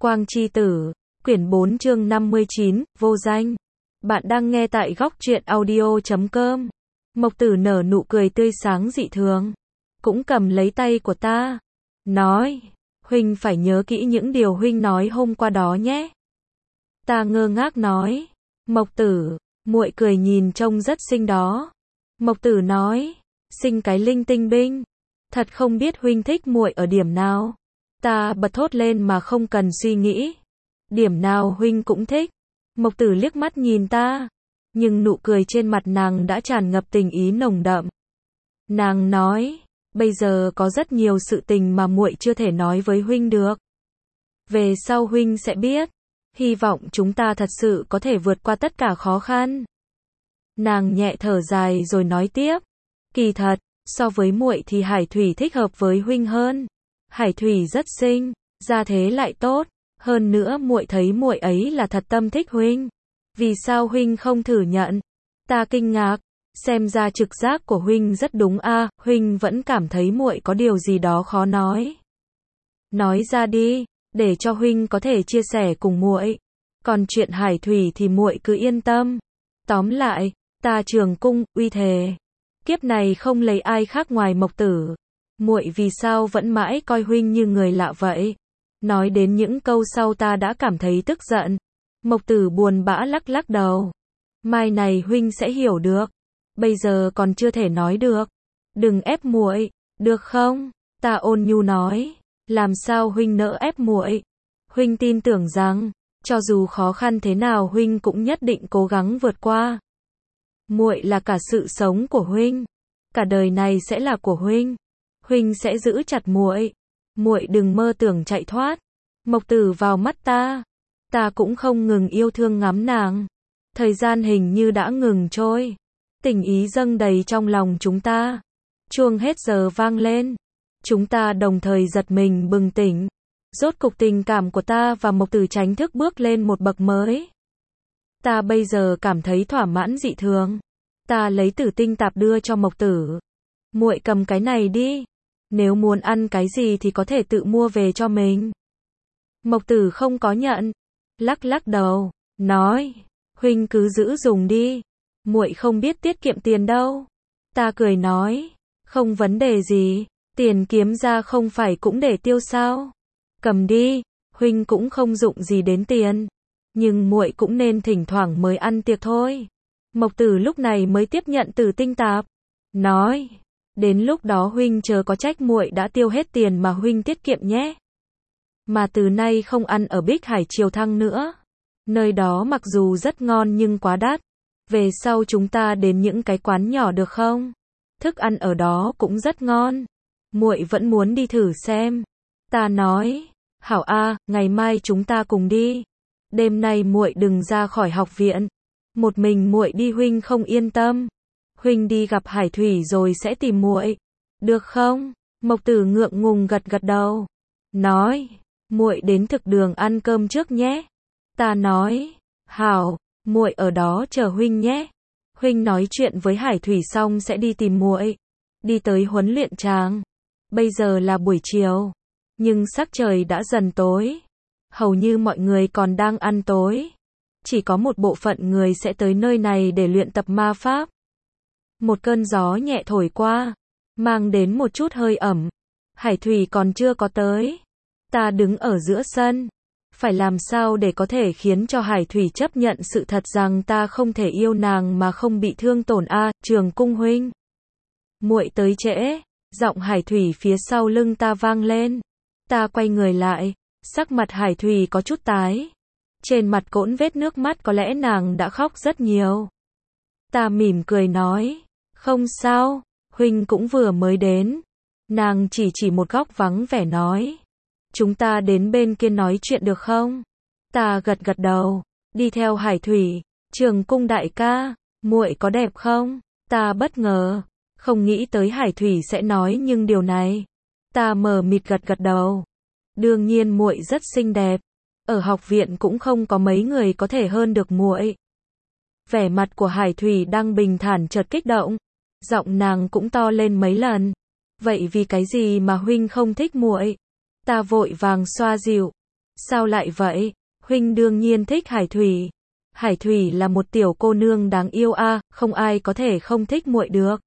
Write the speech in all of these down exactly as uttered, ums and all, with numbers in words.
Quang Chi Tử, quyển bốn chương năm mươi chín, vô danh. Bạn đang nghe tại góc truyện audio chấm com. Mộc Tử nở nụ cười tươi sáng dị thường, cũng cầm lấy tay của ta, nói, huynh phải nhớ kỹ những điều huynh nói hôm qua đó nhé. Ta ngơ ngác nói, Mộc Tử, muội cười nhìn trông rất xinh đó. Mộc Tử nói, xinh cái linh tinh binh, thật không biết huynh thích muội ở điểm nào. Ta bật thốt lên mà không cần suy nghĩ. Điểm nào huynh cũng thích. Mộc Tử liếc mắt nhìn ta, nhưng nụ cười trên mặt nàng đã tràn ngập tình ý nồng đậm. Nàng nói, bây giờ có rất nhiều sự tình mà muội chưa thể nói với huynh được. Về sau huynh sẽ biết. Hy vọng chúng ta thật sự có thể vượt qua tất cả khó khăn. Nàng nhẹ thở dài rồi nói tiếp, kỳ thật, so với muội thì Hải Thủy thích hợp với huynh hơn. Hải Thủy rất xinh, gia thế lại tốt, hơn nữa muội thấy muội ấy là thật tâm thích huynh. Vì sao huynh không thử nhận? Ta kinh ngạc, xem ra trực giác của huynh rất đúng a, à, huynh vẫn cảm thấy muội có điều gì đó khó nói. Nói ra đi, để cho huynh có thể chia sẻ cùng muội. Còn chuyện Hải Thủy thì muội cứ yên tâm. Tóm lại, ta Trường Cung uy thề, kiếp này không lấy ai khác ngoài Mộc Tử. Muội vì sao vẫn mãi coi huynh như người lạ vậy? Nói đến những câu sau ta đã cảm thấy tức giận. Mộc Tử buồn bã lắc lắc đầu. Mai này huynh sẽ hiểu được. Bây giờ còn chưa thể nói được. Đừng ép muội, được không? Ta ôn nhu nói. Làm sao huynh nỡ ép muội? Huynh tin tưởng rằng, cho dù khó khăn thế nào huynh cũng nhất định cố gắng vượt qua. Muội là cả sự sống của huynh. Cả đời này sẽ là của huynh. Huynh sẽ giữ chặt muội. Muội đừng mơ tưởng chạy thoát. Mộc Tử vào mắt ta. Ta cũng không ngừng yêu thương ngắm nàng. Thời gian hình như đã ngừng trôi. Tình ý dâng đầy trong lòng chúng ta. Chuông hết giờ vang lên. Chúng ta đồng thời giật mình bừng tỉnh. Rốt cục tình cảm của ta và Mộc Tử chính thức bước lên một bậc mới. Ta bây giờ cảm thấy thỏa mãn dị thường. Ta lấy Tử Tinh Tạp đưa cho Mộc Tử. Muội cầm cái này đi. Nếu muốn ăn cái gì thì có thể tự mua về cho mình. Mộc Tử không có nhận. Lắc lắc đầu, nói, huynh cứ giữ dùng đi. Muội không biết tiết kiệm tiền đâu. Ta cười nói, không vấn đề gì. Tiền kiếm ra không phải cũng để tiêu sao? Cầm đi, huynh cũng không dụng gì đến tiền. Nhưng muội cũng nên thỉnh thoảng mới ăn tiệc thôi. Mộc Tử lúc này mới tiếp nhận Tử Tinh Tạp. Nói, đến lúc đó huynh chớ có trách muội đã tiêu hết tiền mà huynh tiết kiệm nhé. Mà từ nay không ăn ở Bích Hải Triều Thăng nữa. Nơi đó mặc dù rất ngon nhưng quá đắt. Về sau chúng ta đến những cái quán nhỏ được không? Thức ăn ở đó cũng rất ngon. Muội vẫn muốn đi thử xem. Ta nói, hảo a, ngày mai chúng ta cùng đi. Đêm nay muội đừng ra khỏi học viện. Một mình muội đi huynh không yên tâm. Huynh đi gặp Hải Thủy rồi sẽ tìm muội. Được không? Mộc Tử ngượng ngùng gật gật đầu. Nói, muội đến thực đường ăn cơm trước nhé. Ta nói, hảo, muội ở đó chờ huynh nhé. Huynh nói chuyện với Hải Thủy xong sẽ đi tìm muội. Đi tới huấn luyện tràng. Bây giờ là buổi chiều, nhưng sắc trời đã dần tối. Hầu như mọi người còn đang ăn tối. Chỉ có một bộ phận người sẽ tới nơi này để luyện tập ma pháp. Một cơn gió nhẹ thổi qua, mang đến một chút hơi ẩm. Hải Thủy còn chưa có tới. Ta đứng ở giữa sân. Phải làm sao để có thể khiến cho Hải Thủy chấp nhận sự thật rằng ta không thể yêu nàng mà không bị thương tổn a, à, Trường Cung huynh. Muội tới trễ. Giọng Hải Thủy phía sau lưng ta vang lên. Ta quay người lại. Sắc mặt Hải Thủy có chút tái. Trên mặt cỗn vết nước mắt, có lẽ nàng đã khóc rất nhiều. Ta mỉm cười nói, không sao, huynh cũng vừa mới đến. Nàng chỉ chỉ một góc vắng vẻ nói, chúng ta đến bên kia nói chuyện được không? Ta gật gật đầu, đi theo Hải Thủy. Trường Cung đại ca, muội có đẹp không? Ta bất ngờ, không nghĩ tới Hải Thủy sẽ nói nhưng điều này. Ta mờ mịt gật gật đầu. Đương nhiên muội rất xinh đẹp. Ở học viện cũng không có mấy người có thể hơn được muội. Vẻ mặt của Hải Thủy đang bình thản chợt kích động. Giọng nàng cũng to lên mấy lần. Vậy vì cái gì mà huynh không thích muội? Ta vội vàng xoa dịu. Sao lại vậy? Huynh đương nhiên thích Hải Thủy. Hải Thủy là một tiểu cô nương đáng yêu a, à, không ai có thể không thích muội được.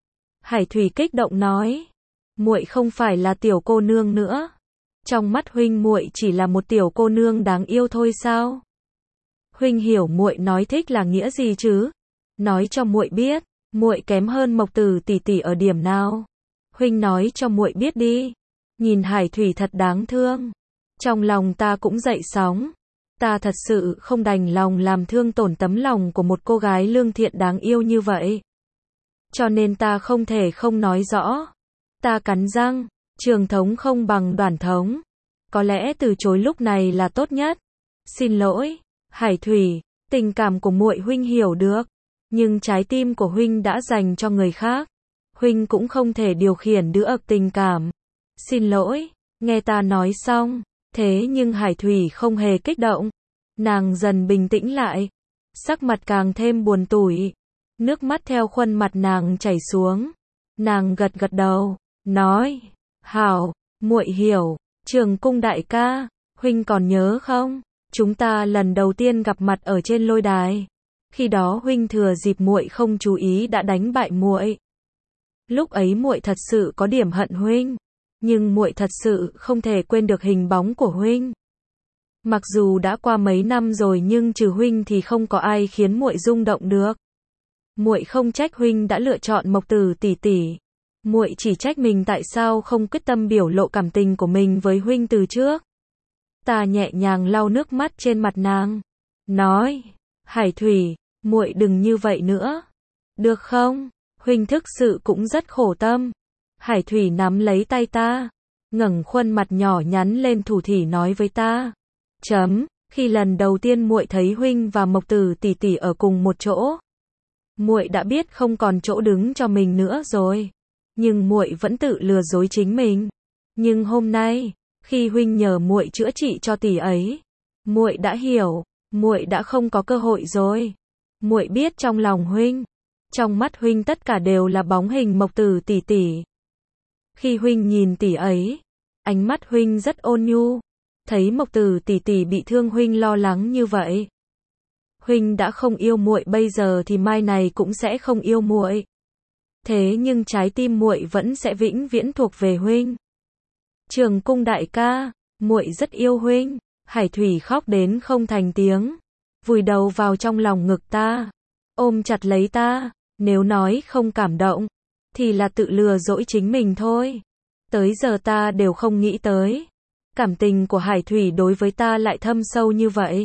Hải Thủy kích động nói, muội không phải là tiểu cô nương nữa. Trong mắt huynh muội chỉ là một tiểu cô nương đáng yêu thôi sao? Huynh hiểu muội nói thích là nghĩa gì chứ? Nói cho muội biết, muội kém hơn Mộc Tử tỷ tỷ ở điểm nào? Huynh nói cho muội biết đi. Nhìn Hải Thủy thật đáng thương. Trong lòng ta cũng dậy sóng. Ta thật sự không đành lòng làm thương tổn tấm lòng của một cô gái lương thiện đáng yêu như vậy. Cho nên ta không thể không nói rõ. Ta cắn răng, trường thống không bằng đoàn thống. Có lẽ từ chối lúc này là tốt nhất. Xin lỗi, Hải Thủy, tình cảm của muội huynh hiểu được. Nhưng trái tim của huynh đã dành cho người khác. Huynh cũng không thể điều khiển đứa ực tình cảm. Xin lỗi, nghe ta nói xong. Thế nhưng Hải Thủy không hề kích động. Nàng dần bình tĩnh lại. Sắc mặt càng thêm buồn tủi. Nước mắt theo khuôn mặt nàng chảy xuống. Nàng gật gật đầu, nói, hảo, muội hiểu. Trường Cung đại ca, huynh còn nhớ không? Chúng ta lần đầu tiên gặp mặt ở trên lôi đài. Khi đó huynh thừa dịp muội không chú ý đã đánh bại muội. Lúc ấy muội thật sự có điểm hận huynh, nhưng muội thật sự không thể quên được hình bóng của huynh. Mặc dù đã qua mấy năm rồi nhưng trừ huynh thì không có ai khiến muội rung động được. Muội không trách huynh đã lựa chọn Mộc Tử tỷ tỷ. Muội chỉ trách mình tại sao không quyết tâm biểu lộ cảm tình của mình với huynh từ trước. Ta nhẹ nhàng lau nước mắt trên mặt nàng, nói, Hải Thủy, muội đừng như vậy nữa. Được không? Huynh thực sự cũng rất khổ tâm. Hải Thủy nắm lấy tay ta, ngẩng khuôn mặt nhỏ nhắn lên thủ thỉ nói với ta. Chấm, khi lần đầu tiên muội thấy huynh và Mộc Tử tỷ tỷ ở cùng một chỗ, muội đã biết không còn chỗ đứng cho mình nữa rồi. Nhưng muội vẫn tự lừa dối chính mình. Nhưng hôm nay, khi huynh nhờ muội chữa trị cho tỷ ấy, muội đã hiểu, muội đã không có cơ hội rồi. Muội biết trong lòng huynh, trong mắt huynh tất cả đều là bóng hình Mộc Tử tỷ tỷ. Khi huynh nhìn tỷ ấy, ánh mắt huynh rất ôn nhu. Thấy Mộc Tử tỷ tỷ bị thương huynh lo lắng như vậy. Huynh đã không yêu muội bây giờ thì mai này cũng sẽ không yêu muội. Thế nhưng trái tim muội vẫn sẽ vĩnh viễn thuộc về huynh. Trường Cung đại ca, muội rất yêu huynh. Hải Thủy khóc đến không thành tiếng, vùi đầu vào trong lòng ngực ta, ôm chặt lấy ta. Nếu nói không cảm động, thì là tự lừa dỗi chính mình thôi. Tới giờ ta đều không nghĩ tới, cảm tình của Hải Thủy đối với ta lại thâm sâu như vậy.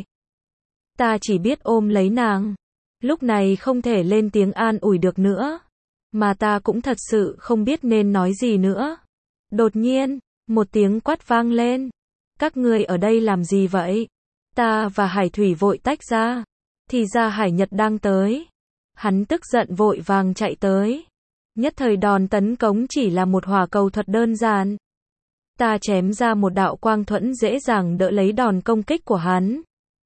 Ta chỉ biết ôm lấy nàng. Lúc này không thể lên tiếng an ủi được nữa. Mà ta cũng thật sự không biết nên nói gì nữa. Đột nhiên, một tiếng quát vang lên. Các ngươi ở đây làm gì vậy? Ta và Hải Thủy vội tách ra. Thì ra Hải Nhật đang tới. Hắn tức giận vội vàng chạy tới. Nhất thời đòn tấn công chỉ là một hỏa cầu thuật đơn giản. Ta chém ra một đạo quang thuẫn dễ dàng đỡ lấy đòn công kích của hắn.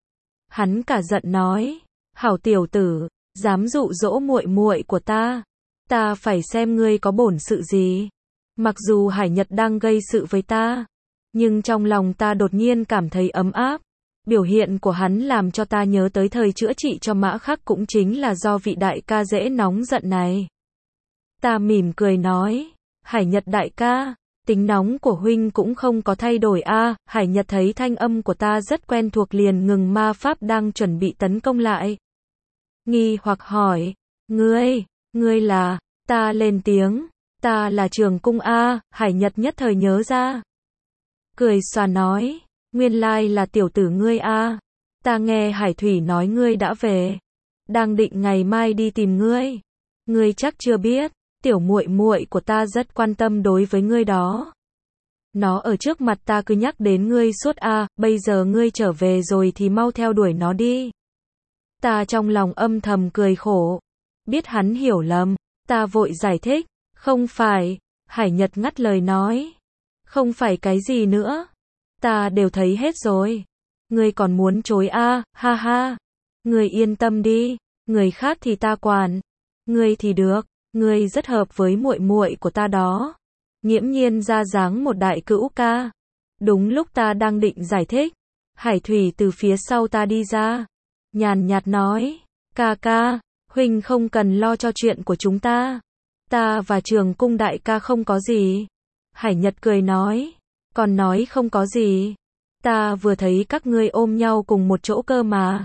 Hắn cả giận nói, hảo tiểu tử, dám dụ dỗ muội muội của ta, ta phải xem ngươi có bổn sự gì. Mặc dù Hải Nhật đang gây sự với ta, nhưng trong lòng ta đột nhiên cảm thấy ấm áp. Biểu hiện của hắn làm cho ta nhớ tới thời chữa trị cho Mã Khắc cũng chính là do vị đại ca dễ nóng giận này. Ta mỉm cười nói, Hải Nhật đại ca, tính nóng của huynh cũng không có thay đổi a. À. Hải Nhật thấy thanh âm của ta rất quen thuộc liền ngừng ma pháp đang chuẩn bị tấn công lại. Nghi hoặc hỏi, ngươi, ngươi là, ta lên tiếng, ta là Trường Cung a. À. Hải Nhật nhất thời nhớ ra. Cười xòa nói, nguyên lai là tiểu tử ngươi a. À. Ta nghe Hải Thủy nói ngươi đã về, đang định ngày mai đi tìm ngươi. Ngươi chắc chưa biết, tiểu muội muội của ta rất quan tâm đối với ngươi đó. Nó ở trước mặt ta cứ nhắc đến ngươi suốt a, à, bây giờ ngươi trở về rồi thì mau theo đuổi nó đi. Ta trong lòng âm thầm cười khổ. Biết hắn hiểu lầm, ta vội giải thích, không phải. Hải Nhật ngắt lời nói, không phải cái gì nữa, ta đều thấy hết rồi. Ngươi còn muốn chối a, à, ha ha. Ngươi yên tâm đi, người khác thì ta quản, ngươi thì được. Ngươi rất hợp với muội muội của ta đó. Nghiễm nhiên ra dáng một đại cữu ca. Đúng lúc ta đang định giải thích, Hải Thủy từ phía sau ta đi ra, nhàn nhạt nói, ca ca, huynh không cần lo cho chuyện của chúng ta. Ta và Trường Cung đại ca không có gì. Hải Nhật cười nói, còn nói không có gì. Ta vừa thấy các ngươi ôm nhau cùng một chỗ cơ mà.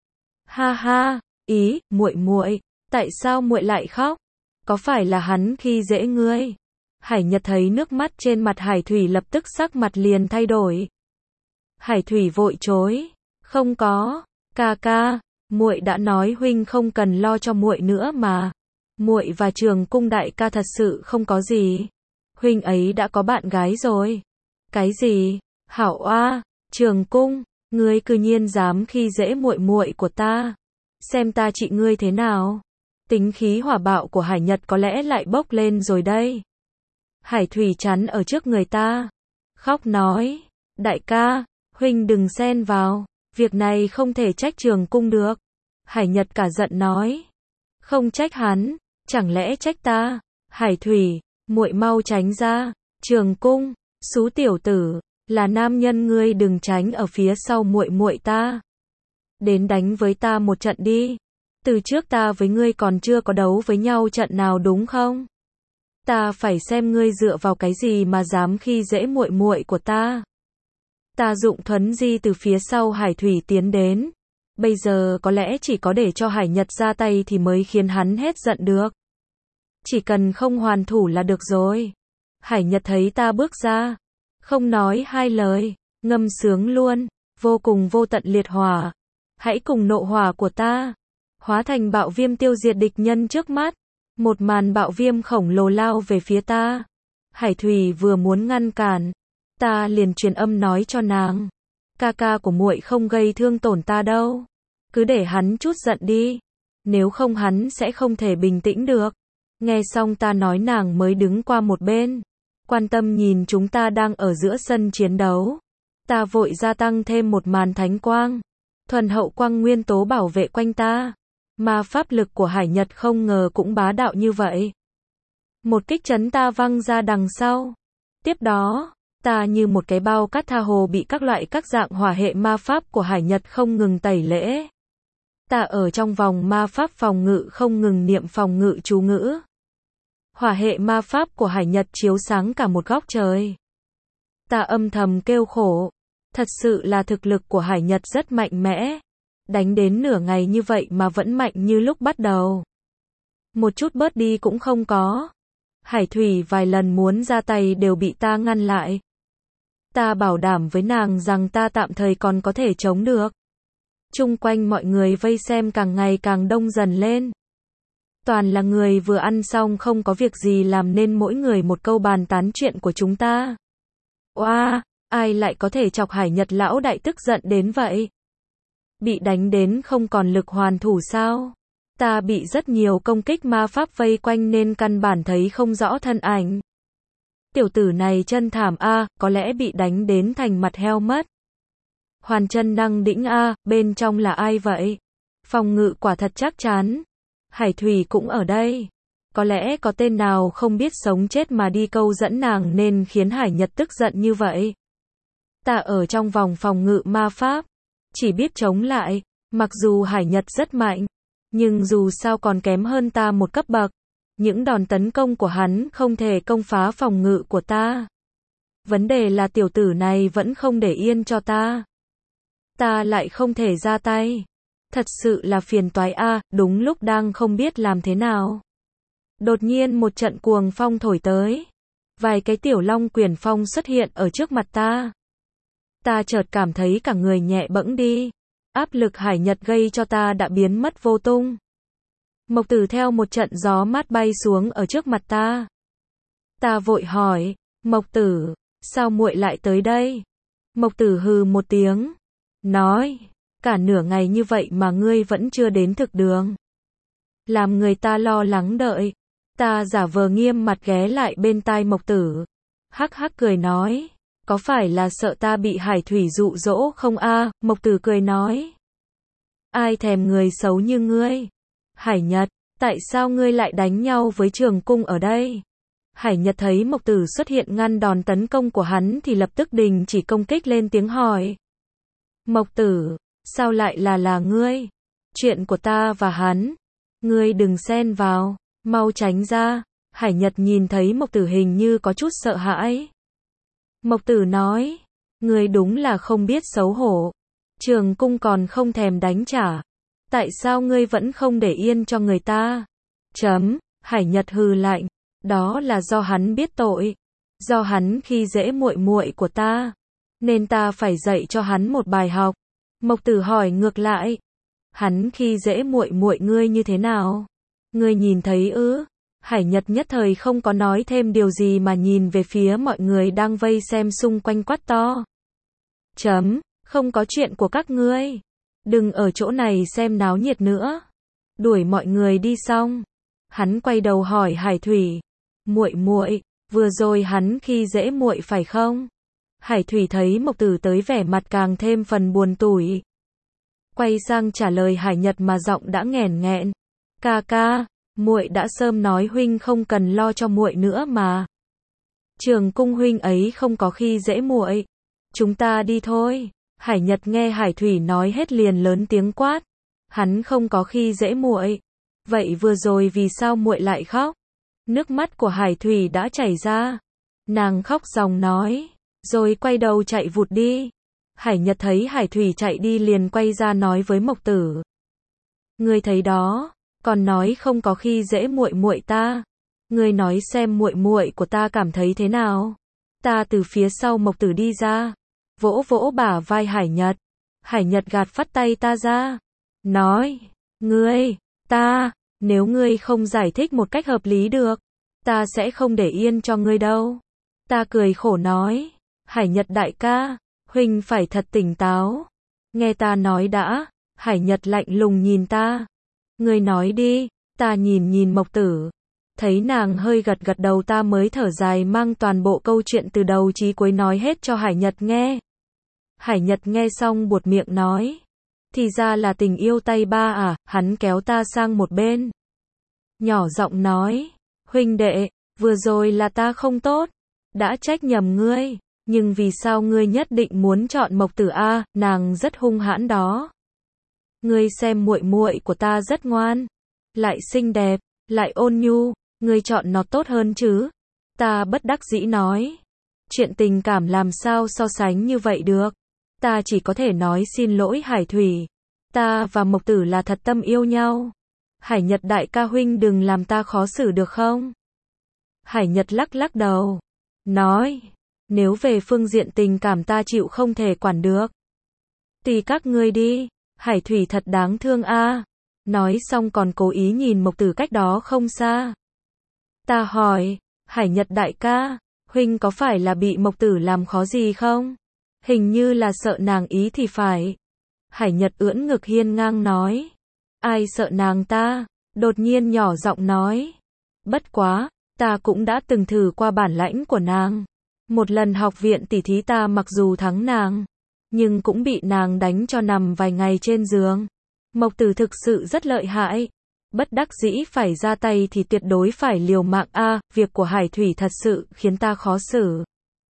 Ha ha, ý, muội muội, tại sao muội lại khóc? Có phải là hắn khi dễ ngươi? Hải Nhật thấy nước mắt trên mặt Hải Thủy lập tức sắc mặt liền thay đổi. Hải Thủy vội chối, không có, ca ca, muội đã nói huynh không cần lo cho muội nữa mà. Muội và Trường Cung đại ca thật sự không có gì. Huynh ấy đã có bạn gái rồi. Cái gì? Hảo oa, Trường Cung, ngươi cư nhiên dám khi dễ muội muội của ta. Xem ta trị ngươi thế nào. Tính khí hỏa bạo của Hải Nhật có lẽ lại bốc lên rồi đây. Hải Thủy chắn ở trước người ta, khóc nói, đại ca, huynh đừng xen vào, việc này không thể trách Trường Cung được. Hải Nhật cả giận nói, không trách hắn, chẳng lẽ trách ta? Hải Thủy, muội mau tránh ra. Trường Cung, xú tiểu tử, là nam nhân ngươi đừng tránh ở phía sau muội muội ta. Đến đánh với ta một trận đi. Từ trước ta với ngươi còn chưa có đấu với nhau trận nào đúng không? Ta phải xem ngươi dựa vào cái gì mà dám khi dễ muội muội của ta. Ta dụng thuấn di từ phía sau Hải Thủy tiến đến. Bây giờ có lẽ chỉ có để cho Hải Nhật ra tay thì mới khiến hắn hết giận được. Chỉ cần không hoàn thủ là được rồi. Hải Nhật thấy ta bước ra, không nói hai lời, ngâm sướng luôn, vô cùng vô tận liệt hỏa. Hãy cùng nộ hỏa của ta, hóa thành bạo viêm tiêu diệt địch nhân trước mắt. Một màn bạo viêm khổng lồ lao về phía ta. Hải Thủy vừa muốn ngăn cản, ta liền truyền âm nói cho nàng, ca ca của muội không gây thương tổn ta đâu. Cứ để hắn chút giận đi, nếu không hắn sẽ không thể bình tĩnh được. Nghe xong ta nói nàng mới đứng qua một bên, quan tâm nhìn chúng ta đang ở giữa sân chiến đấu. Ta vội gia tăng thêm một màn thánh quang, thuần hậu quang nguyên tố bảo vệ quanh ta. Mà pháp lực của Hải Nhật không ngờ cũng bá đạo như vậy. Một kích chấn ta văng ra đằng sau. Tiếp đó, ta như một cái bao cát tha hồ bị các loại các dạng hỏa hệ ma pháp của Hải Nhật không ngừng tẩy lễ. Ta ở trong vòng ma pháp phòng ngự không ngừng niệm phòng ngự chú ngữ. Hỏa hệ ma pháp của Hải Nhật chiếu sáng cả một góc trời. Ta âm thầm kêu khổ. Thật sự là thực lực của Hải Nhật rất mạnh mẽ. Đánh đến nửa ngày như vậy mà vẫn mạnh như lúc bắt đầu. Một chút bớt đi cũng không có. Hải Thủy vài lần muốn ra tay đều bị ta ngăn lại. Ta bảo đảm với nàng rằng ta tạm thời còn có thể chống được. Chung quanh mọi người vây xem càng ngày càng đông dần lên. Toàn là người vừa ăn xong không có việc gì làm nên mỗi người một câu bàn tán chuyện của chúng ta. Oa, ai lại có thể chọc Hải Nhật lão đại tức giận đến vậy? Bị đánh đến không còn lực hoàn thủ sao? Ta bị rất nhiều công kích ma pháp vây quanh nên căn bản thấy không rõ thân ảnh. Tiểu tử này chân thảm a, có lẽ bị đánh đến thành mặt heo mất. Hoàn chân năng đĩnh a, bên trong là ai vậy? Phòng ngự quả thật chắc chắn. Hải Thủy cũng ở đây. Có lẽ có tên nào không biết sống chết mà đi câu dẫn nàng nên khiến Hải Nhật tức giận như vậy. Ta ở trong vòng phòng ngự ma pháp, chỉ biết chống lại, mặc dù Hải Nhật rất mạnh, nhưng dù sao còn kém hơn ta một cấp bậc. Những đòn tấn công của hắn không thể công phá phòng ngự của ta. Vấn đề là tiểu tử này vẫn không để yên cho ta. Ta lại không thể ra tay. Thật sự là phiền toái a, đúng lúc đang không biết làm thế nào. Đột nhiên một trận cuồng phong thổi tới. Vài cái tiểu long quyển phong xuất hiện ở trước mặt ta. Ta chợt cảm thấy cả người nhẹ bẫng đi. Áp lực Hải Nhật gây cho ta đã biến mất vô tung. Mộc Tử theo một trận gió mát bay xuống ở trước mặt ta. Ta vội hỏi, Mộc Tử, sao muội lại tới đây? Mộc Tử hừ một tiếng, nói, cả nửa ngày như vậy mà ngươi vẫn chưa đến thực đường. Làm người ta lo lắng đợi. Ta giả vờ nghiêm mặt ghé lại bên tai Mộc Tử. Hắc hắc cười nói, có phải là sợ ta bị Hải Thủy dụ dỗ không a? Mộc Tử cười nói, ai thèm người xấu như ngươi. Hải Nhật, tại sao ngươi lại đánh nhau với Trường Cung ở đây? Hải Nhật thấy Mộc Tử xuất hiện ngăn đòn tấn công của hắn thì lập tức đình chỉ công kích lên tiếng hỏi. Mộc Tử, sao lại là là ngươi? Chuyện của ta và hắn, ngươi đừng xen vào, mau tránh ra. Hải Nhật nhìn thấy Mộc Tử hình như có chút sợ hãi. Mộc Tử nói, ngươi đúng là không biết xấu hổ. Trường cung còn không thèm đánh trả. Tại sao ngươi vẫn không để yên cho người ta? Chấm, Hải Nhật hừ lạnh, đó là do hắn biết tội, do hắn khi dễ muội muội của ta, nên ta phải dạy cho hắn một bài học. Mộc Tử hỏi ngược lại, hắn khi dễ muội muội ngươi như thế nào? Ngươi nhìn thấy ư? Hải Nhật nhất thời không có nói thêm điều gì mà nhìn về phía mọi người đang vây xem xung quanh quát to. Chấm, không có chuyện của các ngươi. Đừng ở chỗ này xem náo nhiệt nữa. Đuổi mọi người đi xong, hắn quay đầu hỏi Hải Thủy, muội muội, vừa rồi hắn khi dễ muội phải không? Hải Thủy thấy Mộc Tử tới vẻ mặt càng thêm phần buồn tủi. Quay sang trả lời Hải Nhật mà giọng đã nghẹn nghẹn. Ca ca, muội đã sớm nói huynh không cần lo cho muội nữa mà. Trường cung huynh ấy không có khi dễ muội. Chúng ta đi thôi. Hải Nhật nghe Hải Thủy nói hết liền lớn tiếng quát. Hắn không có khi dễ muội. Vậy vừa rồi vì sao muội lại khóc? Nước mắt của Hải Thủy đã chảy ra. Nàng khóc ròng nói, rồi quay đầu chạy vụt đi. Hải Nhật thấy Hải Thủy chạy đi liền quay ra nói với Mộc Tử. Ngươi thấy đó, còn nói không có khi dễ muội muội ta. Ngươi nói xem muội muội của ta cảm thấy thế nào? Ta từ phía sau Mộc Tử đi ra, vỗ vỗ bả vai Hải Nhật. Hải Nhật gạt phắt tay ta ra, nói, ngươi, ta, nếu ngươi không giải thích một cách hợp lý được, ta sẽ không để yên cho ngươi đâu. Ta cười khổ nói, Hải Nhật đại ca, huynh phải thật tỉnh táo. Nghe ta nói đã. Hải Nhật lạnh lùng nhìn ta. Ngươi nói đi. Ta nhìn nhìn Mộc Tử. Thấy nàng hơi gật gật đầu ta mới thở dài mang toàn bộ câu chuyện từ đầu chí cuối nói hết cho Hải Nhật nghe. Hải Nhật nghe xong buột miệng nói. Thì ra là tình yêu tay ba à, hắn kéo ta sang một bên. Nhỏ giọng nói. Huynh đệ, vừa rồi là ta không tốt. Đã trách nhầm ngươi. Nhưng vì sao ngươi nhất định muốn chọn Mộc Tử a? Nàng rất hung hãn đó. Ngươi xem muội muội của ta rất ngoan, lại xinh đẹp, lại ôn nhu, ngươi chọn nó tốt hơn chứ? Ta bất đắc dĩ nói. Chuyện tình cảm làm sao so sánh như vậy được? Ta chỉ có thể nói xin lỗi Hải Thủy. Ta và Mộc Tử là thật tâm yêu nhau. Hải Nhật đại ca huynh đừng làm ta khó xử được không? Hải Nhật lắc lắc đầu, nói. Nếu về phương diện tình cảm ta chịu không thể quản được. Tùy các ngươi đi. Hải Thủy thật đáng thương a. Nói xong còn cố ý nhìn Mộc Tử cách đó không xa. Ta hỏi, Hải Nhật đại ca, huynh có phải là bị Mộc Tử làm khó gì không? Hình như là sợ nàng ý thì phải. Hải Nhật ưỡn ngực hiên ngang nói. Ai sợ nàng ta? Đột nhiên nhỏ giọng nói. Bất quá, ta cũng đã từng thử qua bản lãnh của nàng. Một lần học viện tỉ thí ta mặc dù thắng nàng, nhưng cũng bị nàng đánh cho nằm vài ngày trên giường. Mộc Tử thực sự rất lợi hại. Bất đắc dĩ phải ra tay thì tuyệt đối phải liều mạng a. Việc của Hải Thủy thật sự khiến ta khó xử.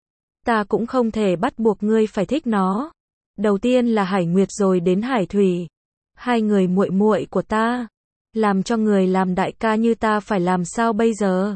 Ta cũng không thể bắt buộc ngươi phải thích nó. Đầu tiên là Hải Nguyệt rồi đến Hải Thủy. Hai người muội muội của ta. Làm cho người làm đại ca như ta phải làm sao bây giờ?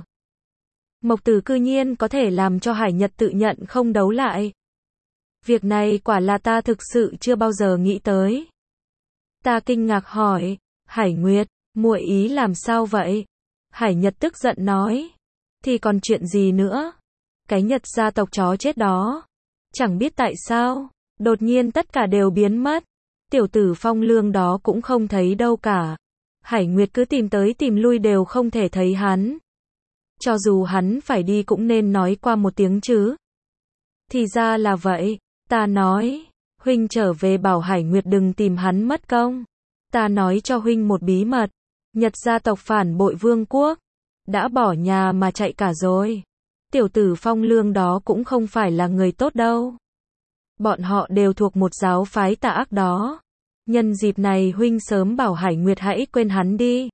Mộc Tử cư nhiên có thể làm cho Hải Nhật tự nhận không đấu lại. Việc này quả là ta thực sự chưa bao giờ nghĩ tới. Ta kinh ngạc hỏi, Hải Nguyệt, muội ý làm sao vậy? Hải Nhật tức giận nói, thì còn chuyện gì nữa? Cái Nhật gia tộc chó chết đó. Chẳng biết tại sao, đột nhiên tất cả đều biến mất. Tiểu tử Phong Lương đó cũng không thấy đâu cả. Hải Nguyệt cứ tìm tới tìm lui đều không thể thấy hắn. Cho dù hắn phải đi cũng nên nói qua một tiếng chứ. Thì ra là vậy. Ta nói, huynh trở về bảo Hải Nguyệt đừng tìm hắn mất công. Ta nói cho huynh một bí mật. Nhật gia tộc phản bội vương quốc. Đã bỏ nhà mà chạy cả rồi. Tiểu tử Phong Lương đó cũng không phải là người tốt đâu. Bọn họ đều thuộc một giáo phái tà ác đó. Nhân dịp này huynh sớm bảo Hải Nguyệt hãy quên hắn đi.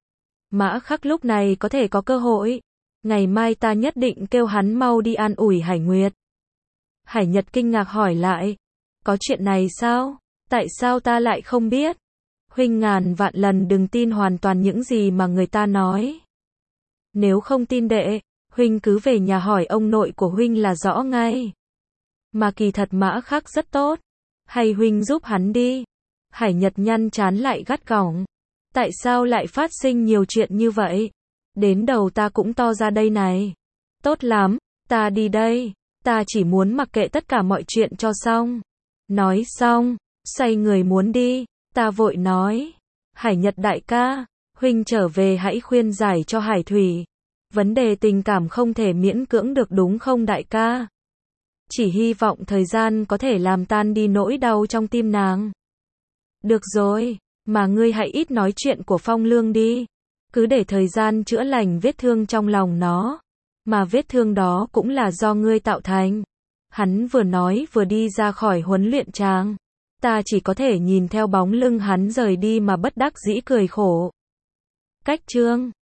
Mã Khắc lúc này có thể có cơ hội. Ngày mai ta nhất định kêu hắn mau đi an ủi Hải Nguyệt. Hải Nhật kinh ngạc hỏi lại. Có chuyện này sao? Tại sao ta lại không biết? Huynh ngàn vạn lần đừng tin hoàn toàn những gì mà người ta nói. Nếu không tin đệ, Huynh cứ về nhà hỏi ông nội của Huynh là rõ ngay. Mà kỳ thật Mã Khắc rất tốt. Hay Huynh giúp hắn đi. Hải Nhật nhăn trán lại gắt gỏng. Tại sao lại phát sinh nhiều chuyện như vậy? Đến đầu ta cũng to ra đây này. Tốt lắm, ta đi đây. Ta chỉ muốn mặc kệ tất cả mọi chuyện cho xong. Nói xong, xoay người muốn đi. Ta vội nói. Hải Nhật đại ca, Huynh trở về hãy khuyên giải cho Hải Thủy. Vấn đề tình cảm không thể miễn cưỡng được đúng không đại ca? Chỉ hy vọng thời gian có thể làm tan đi nỗi đau trong tim nàng. Được rồi, mà ngươi hãy ít nói chuyện của Phong Lương đi. Cứ để thời gian chữa lành vết thương trong lòng nó. Mà vết thương đó cũng là do ngươi tạo thành. Hắn vừa nói vừa đi ra khỏi huấn luyện tràng. Ta chỉ có thể nhìn theo bóng lưng hắn rời đi mà bất đắc dĩ cười khổ. Cách chương